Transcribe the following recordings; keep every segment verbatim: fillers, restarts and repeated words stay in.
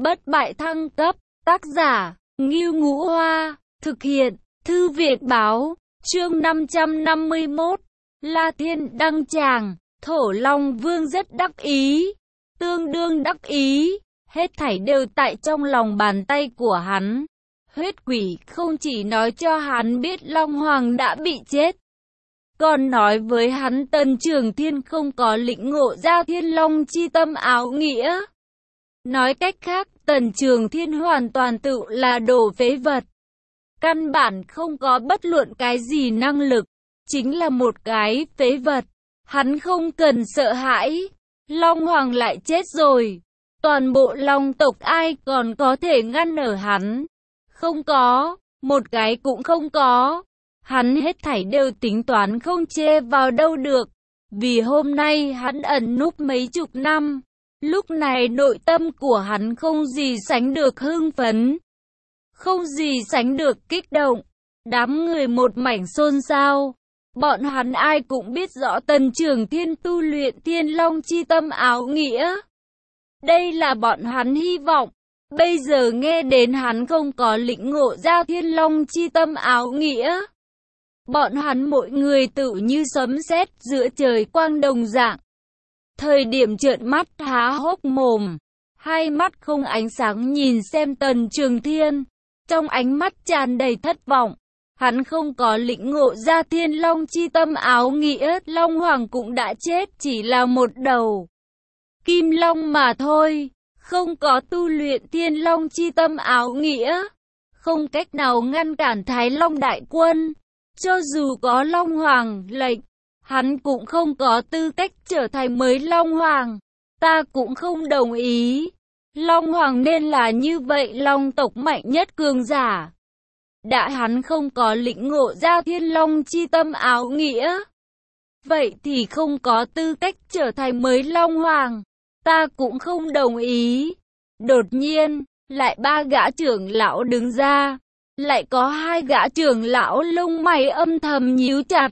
Bất bại thăng cấp, tác giả, Ngưu Ngũ Hoa, thực hiện, Thư viện báo, chương năm trăm năm mươi mốt, La Thiên đăng tràng, Thổ Long Vương rất đắc ý, tương đương đắc ý, hết thảy đều tại trong lòng bàn tay của hắn. Huyết quỷ không chỉ nói cho hắn biết Long Hoàng đã bị chết, còn nói với hắn Tần Trường Thiên không có lĩnh ngộ ra Thiên Long chi tâm áo nghĩa. Nói cách khác, Tần Trường Thiên hoàn toàn tự là đồ phế vật. Căn bản không có bất luận cái gì năng lực, chính là một cái phế vật. Hắn không cần sợ hãi, Long Hoàng lại chết rồi. Toàn bộ Long tộc ai còn có thể ngăn ở hắn? Không có, một cái cũng không có. Hắn hết thảy đều tính toán không chê vào đâu được. Vì hôm nay hắn ẩn núp mấy chục năm. Lúc này nội tâm của hắn không gì sánh được hưng phấn, không gì sánh được kích động. Đám người một mảnh xôn xao. Bọn hắn ai cũng biết rõ Tần Trường Thiên tu luyện Thiên Long chi tâm áo nghĩa. Đây là bọn hắn hy vọng. Bây giờ nghe đến hắn không có lĩnh ngộ ra Thiên Long chi tâm áo nghĩa, bọn hắn mỗi người tự như sấm sét giữa trời quang đồng dạng. Thời điểm trợn mắt há hốc mồm, hai mắt không ánh sáng nhìn xem Tần Trường Thiên, trong ánh mắt tràn đầy thất vọng. Hắn không có lĩnh ngộ ra Thiên Long chi tâm áo nghĩa, Long Hoàng cũng đã chết, chỉ là một đầu Kim Long mà thôi, không có tu luyện Thiên Long chi tâm áo nghĩa, không cách nào ngăn cản Thái Long đại quân. Cho dù có Long Hoàng lệnh, hắn cũng không có tư cách trở thành mới Long Hoàng. Ta cũng không đồng ý. Long Hoàng nên là như vậy, Long tộc mạnh nhất cường giả. Đã hắn không có lĩnh ngộ ra Thiên Long chi tâm áo nghĩa, vậy thì không có tư cách trở thành mới Long Hoàng. Ta cũng không đồng ý. Đột nhiên, lại ba gã trưởng lão đứng ra. Lại có hai gã trưởng lão lông mày âm thầm nhíu chặt.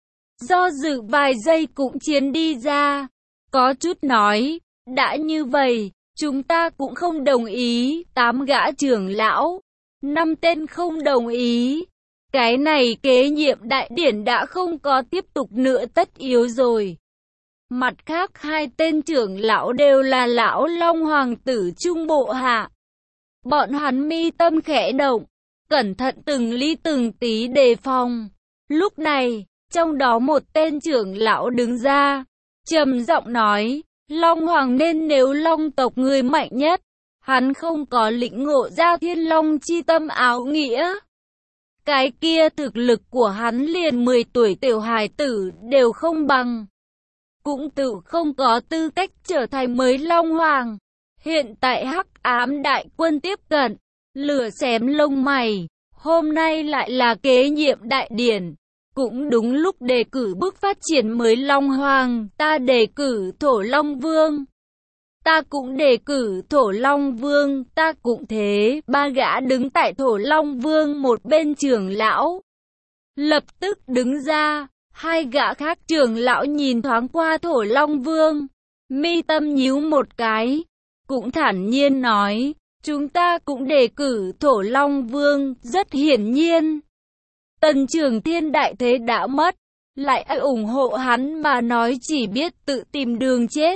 Do dự vài giây cũng chiến đi ra. Có chút nói, đã như vậy, chúng ta cũng không đồng ý. Tám gã trưởng lão, năm tên không đồng ý. Cái này kế nhiệm đại điển đã không có tiếp tục nữa tất yếu rồi. Mặt khác hai tên trưởng lão đều là lão Long Hoàng tử Trung Bộ Hạ. Bọn hắn mi tâm khẽ động, cẩn thận từng ly từng tí đề phòng. Lúc này, trong đó một tên trưởng lão đứng ra, trầm giọng nói, Long Hoàng nên nếu Long tộc người mạnh nhất, hắn không có lĩnh ngộ ra Thiên Long chi tâm áo nghĩa. Cái kia thực lực của hắn liền mười tuổi tiểu hài tử đều không bằng, cũng tự không có tư cách trở thành mới Long Hoàng. Hiện tại hắc ám đại quân tiếp cận, lửa xém lông mày, hôm nay lại là kế nhiệm đại điển. Cũng đúng lúc đề cử bước phát triển mới Long Hoàng, ta đề cử Thổ Long Vương. Ta cũng đề cử Thổ Long Vương, ta cũng thế. Ba gã đứng tại Thổ Long Vương một bên trưởng lão lập tức đứng ra. Hai gã khác trưởng lão nhìn thoáng qua Thổ Long Vương, mi tâm nhíu một cái, cũng thản nhiên nói, chúng ta cũng đề cử Thổ Long Vương. Rất hiển nhiên, Tần Trường Thiên đại thế đã mất, lại ai ủng hộ hắn mà nói chỉ biết tự tìm đường chết.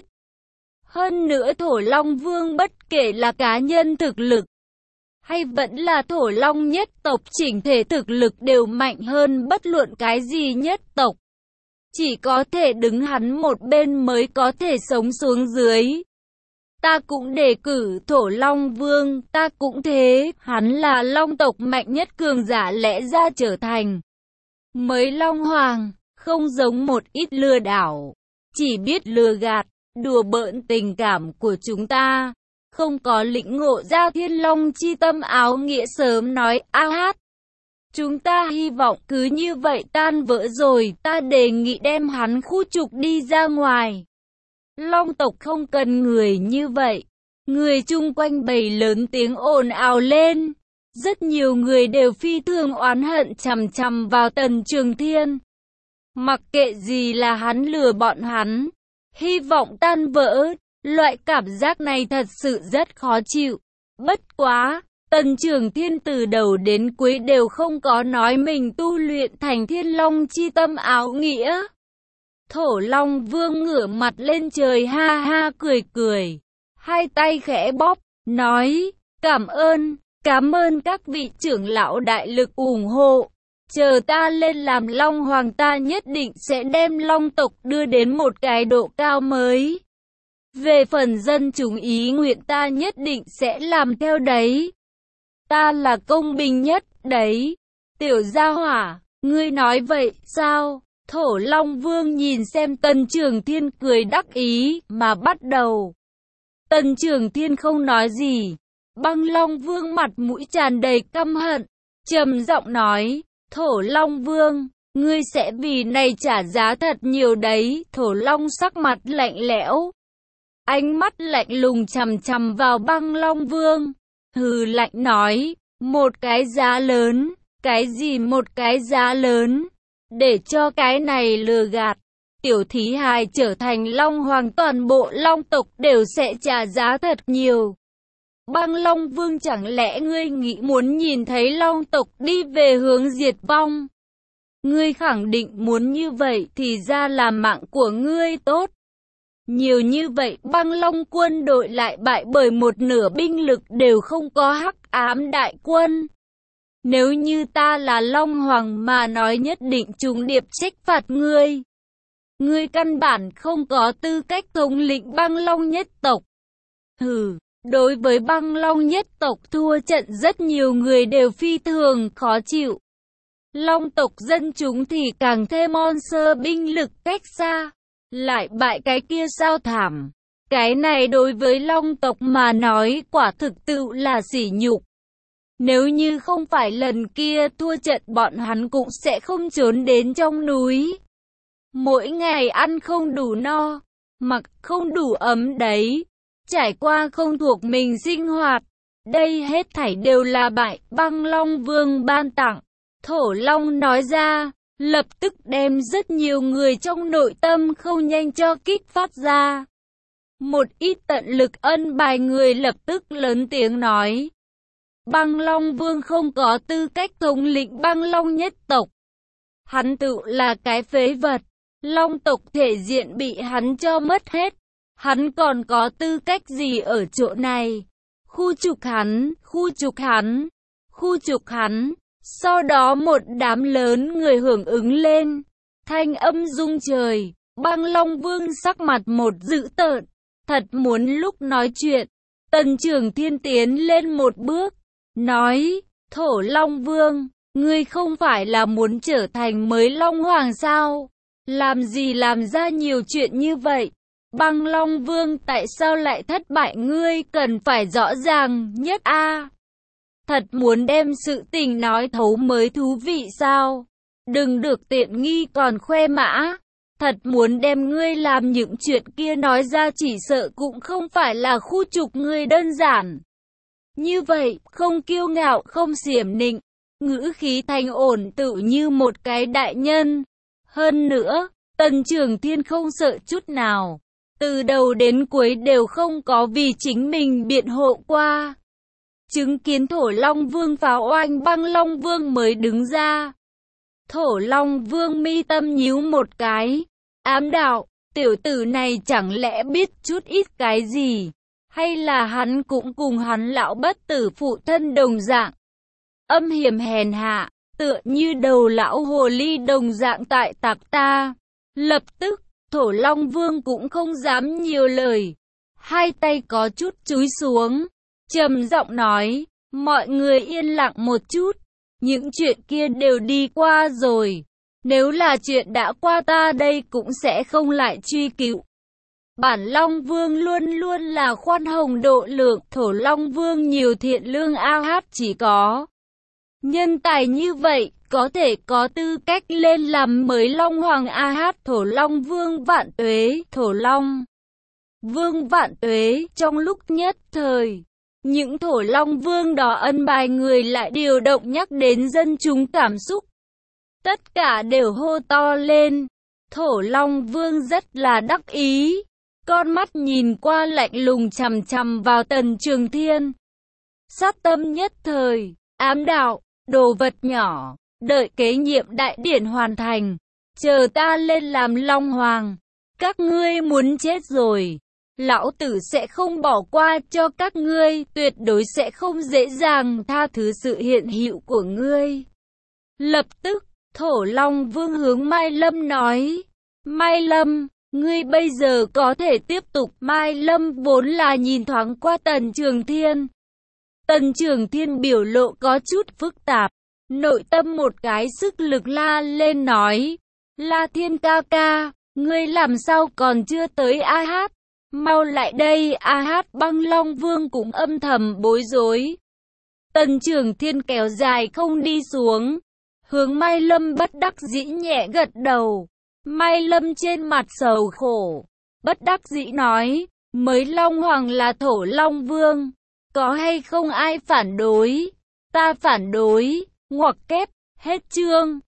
Hơn nữa Thổ Long Vương bất kể là cá nhân thực lực, hay vẫn là Thổ Long nhất tộc chỉnh thể thực lực đều mạnh hơn bất luận cái gì nhất tộc. Chỉ có thể đứng hắn một bên mới có thể sống xuống dưới. Ta cũng đề cử Thổ Long Vương, ta cũng thế, hắn là Long tộc mạnh nhất cường giả, lẽ ra trở thành mới Long Hoàng, không giống một ít lừa đảo, chỉ biết lừa gạt, đùa bỡn tình cảm của chúng ta, không có lĩnh ngộ ra Thiên Long chi tâm áo nghĩa. Sớm nói a hát, chúng ta hy vọng cứ như vậy tan vỡ rồi. Ta đề nghị đem hắn khu trục đi ra ngoài. Long tộc không cần người như vậy. Người chung quanh bầy lớn tiếng ồn ào lên. Rất nhiều người đều phi thường oán hận chằm chằm vào Tần Trường Thiên. Mặc kệ gì là hắn lừa bọn hắn, hy vọng tan vỡ. Loại cảm giác này thật sự rất khó chịu. Bất quá, Tần Trường Thiên từ đầu đến cuối đều không có nói mình tu luyện thành Thiên Long chi tâm áo nghĩa. Thổ Long Vương ngửa mặt lên trời ha ha cười cười, hai tay khẽ bóp, nói, cảm ơn, cảm ơn các vị trưởng lão đại lực ủng hộ. Chờ ta lên làm Long Hoàng ta nhất định sẽ đem Long tộc đưa đến một cái độ cao mới. Về phần dân chúng ý nguyện ta nhất định sẽ làm theo đấy. Ta là công bình nhất đấy. Tiểu gia hỏa, ngươi nói vậy sao? Thổ Long Vương nhìn xem Tần Trường Thiên cười đắc ý mà bắt đầu. Tần Trường Thiên không nói gì. Băng Long Vương mặt mũi tràn đầy căm hận, trầm giọng nói, Thổ Long Vương, ngươi sẽ vì này trả giá thật nhiều đấy. Thổ Long sắc mặt lạnh lẽo, ánh mắt lạnh lùng chằm chằm vào Băng Long Vương, hừ lạnh nói, một cái giá lớn, cái gì một cái giá lớn, để cho cái này lừa gạt. Tiểu thí hài trở thành Long Hoàng toàn bộ Long tộc đều sẽ trả giá thật nhiều. Băng Long Vương chẳng lẽ ngươi nghĩ muốn nhìn thấy Long tộc đi về hướng diệt vong? Ngươi khẳng định muốn như vậy thì ra là mạng của ngươi tốt. Nhiều như vậy Băng Long quân đội lại bại bởi một nửa binh lực đều không có Hắc Ám đại quân. Nếu như ta là Long Hoàng mà nói nhất định trùng điệp trách phạt ngươi. Ngươi căn bản không có tư cách thống lĩnh Băng Long nhất tộc. Hừ, đối với Băng Long nhất tộc thua trận rất nhiều người đều phi thường khó chịu. Long tộc dân chúng thì càng thêm monster binh lực cách xa. Lại bại cái kia sao thảm. Cái này đối với Long tộc mà nói quả thực tự là sỉ nhục. Nếu như không phải lần kia thua trận bọn hắn cũng sẽ không trốn đến trong núi. Mỗi ngày ăn không đủ no, mặc không đủ ấm đấy. Trải qua không thuộc mình sinh hoạt. Đây hết thảy đều là bại Băng Long Vương ban tặng. Thổ Long nói ra, lập tức đem rất nhiều người trong nội tâm không nhanh cho kích phát ra. Một ít tận lực ân bài người lập tức lớn tiếng nói. Băng Long Vương không có tư cách thống lĩnh Băng Long nhất tộc. Hắn tự là cái phế vật. Long tộc thể diện bị hắn cho mất hết. Hắn còn có tư cách gì ở chỗ này? Khu trục hắn, khu trục hắn, khu trục hắn. Sau đó một đám lớn người hưởng ứng lên. Thanh âm rung trời. Băng Long Vương sắc mặt một dữ tợn. Thật muốn lúc nói chuyện. Tần Trường Thiên tiến lên một bước. Nói, Thổ Long Vương, ngươi không phải là muốn trở thành mới Long Hoàng sao? Làm gì làm ra nhiều chuyện như vậy? Băng Long Vương tại sao lại thất bại ngươi cần phải rõ ràng nhất a à? Thật muốn đem sự tình nói thấu mới thú vị sao? Đừng được tiện nghi còn khoe mã. Thật muốn đem ngươi làm những chuyện kia nói ra chỉ sợ cũng không phải là khu trục ngươi đơn giản. Như vậy, không kiêu ngạo không xiểm nịnh, ngữ khí thanh ổn tự như một cái đại nhân. Hơn nữa, Tần Trường Thiên không sợ chút nào. Từ đầu đến cuối đều không có vì chính mình biện hộ qua. Chứng kiến Thổ Long Vương phá oanh Băng Long Vương mới đứng ra. Thổ Long Vương mi tâm nhíu một cái. Ám đạo, tiểu tử này chẳng lẽ biết chút ít cái gì? Hay là hắn cũng cùng hắn lão bất tử phụ thân đồng dạng? Âm hiểm hèn hạ, tựa như đầu lão hồ ly đồng dạng tại tạc ta. Lập tức, Thổ Long Vương cũng không dám nhiều lời. Hai tay có chút chúi xuống. Trầm giọng nói, mọi người yên lặng một chút. Những chuyện kia đều đi qua rồi. Nếu là chuyện đã qua ta đây cũng sẽ không lại truy cứu. Bản Long Vương luôn luôn là khoan hồng độ lượng. Thổ Long Vương nhiều thiện lương a hát chỉ có. Nhân tài như vậy, có thể có tư cách lên làm mới Long Hoàng a hát. Thổ Long Vương vạn tuế. Thổ Long Vương vạn tuế. Trong lúc nhất thời, những Thổ Long Vương đó ân bài người lại điều động nhắc đến dân chúng cảm xúc. Tất cả đều hô to lên. Thổ Long Vương rất là đắc ý. Con mắt nhìn qua lạnh lùng chằm chằm vào Tần Trường Thiên. sát tâm nhất thời, ám đạo, đồ vật nhỏ, đợi kế nhiệm đại điển hoàn thành, chờ ta lên làm Long Hoàng. Các ngươi muốn chết rồi, lão tử sẽ không bỏ qua cho các ngươi, tuyệt đối sẽ không dễ dàng tha thứ sự hiện hữu của ngươi. Lập tức, Thổ Long Vương hướng Mai Lâm nói, Mai Lâm, ngươi bây giờ có thể tiếp tục. Mai Lâm vốn là nhìn thoáng qua Tần Trường Thiên. Tần Trường Thiên biểu lộ có chút phức tạp, nội tâm một cái sức lực la lên nói, La Thiên ca ca, ngươi làm sao còn chưa tới a hát? Mau lại đây. A hát Băng Long Vương cũng âm thầm bối rối. Tần Trường Thiên kéo dài không đi xuống, hướng Mai Lâm bất đắc dĩ nhẹ gật đầu. Mai Lâm trên mặt sầu khổ, bất đắc dĩ nói, mới Long Hoàng là Thổ Long Vương, có hay không ai phản đối? Ta phản đối. Ngoặc kép, hết chương.